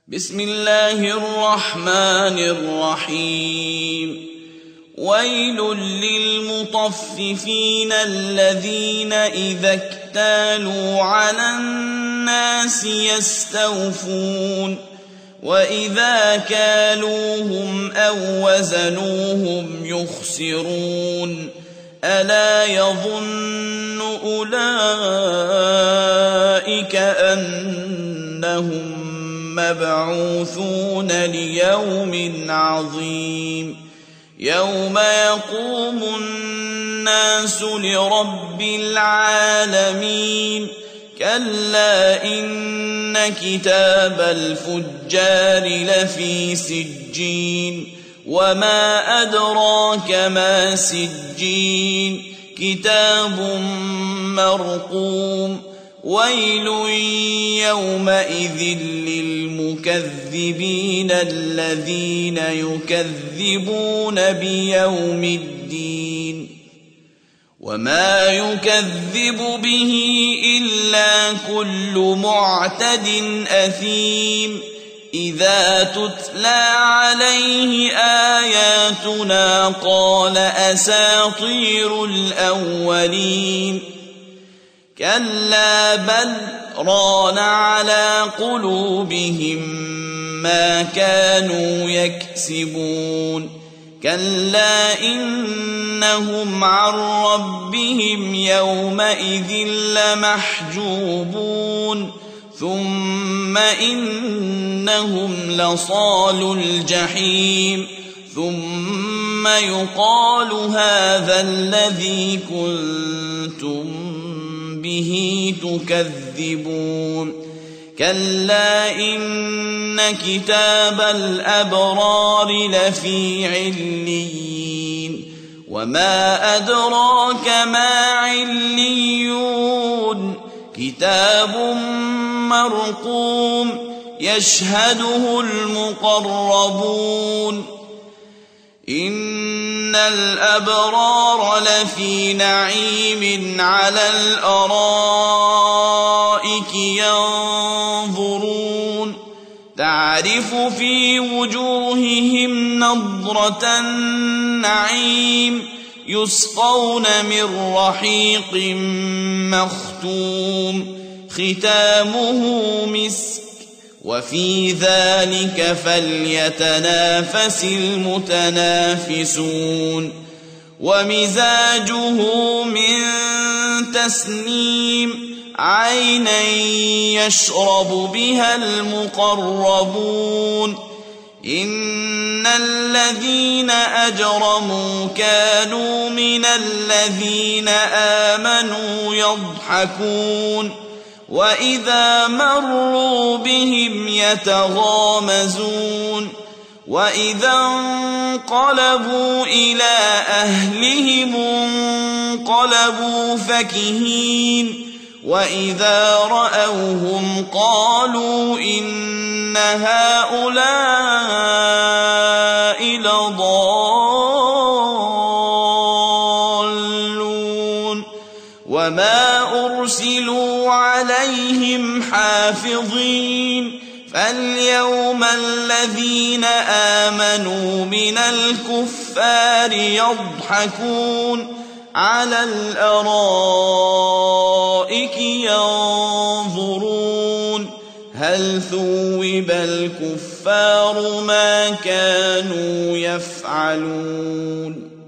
بسم الله الرحمن الرحيم. ويل للمطففين الذين إذا اكتالوا على الناس يستوفون وإذا كالوهم أو وزنوهم يخسرون ألا يظن أولئك أنهم مبعوثون ليوم عظيم يوم يقوم الناس لرب العالمين كلا إن كتاب الفجار لفي سجين وما أدراك ما سجين كتاب مرقوم ويل يومئذ للمكذبين الذين يكذبون بيوم الدين وما يكذب به إلا كل معتد أثيم إذا تتلى عليه آياتنا قال أساطير الأولين كلا بل ران على قلوبهم ما كانوا يكسبون كلا إنهم عن ربهم يومئذ لمحجوبون ثم إنهم لصالو الجحيم ثم يقال هذا الذي كنتم به تكذبون كلا إن كتاب الأبرار لفي عليين وما أدراك ما عليون كتاب مرقوم يشهده المقربون إن الأبرار لفي نعيم على الأرائك ينظرون تعرف في وجوههم نضرة النعيم يسقون من رحيق مختوم ختامه مسك وفي ذلك فليتنافس المتنافسون ومزاجه من تسنيم عينا يشرب بها المقربون إن الذين أجرموا كانوا من الذين آمنوا يضحكون وإذا مروا بهم يتغامزون وإذا انقلبوا إلى أهلهم انقلبوا فكهين وإذا رأوهم قالوا إن هؤلاء لضالون وما أرسلوا عليهم حافظين فاليوم الذين آمنوا من الكفار يضحكون على الأرائك ينظرون هل ثوب الكفار ما كانوا يفعلون